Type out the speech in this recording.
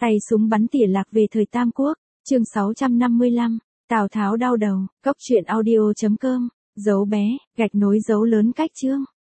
Tay súng bắn tỉa lạc về thời Tam Quốc, chương 655, Tào Tháo đau đầu, cốc truyện audio.com, dấu bé, gạch nối dấu lớn cách chương.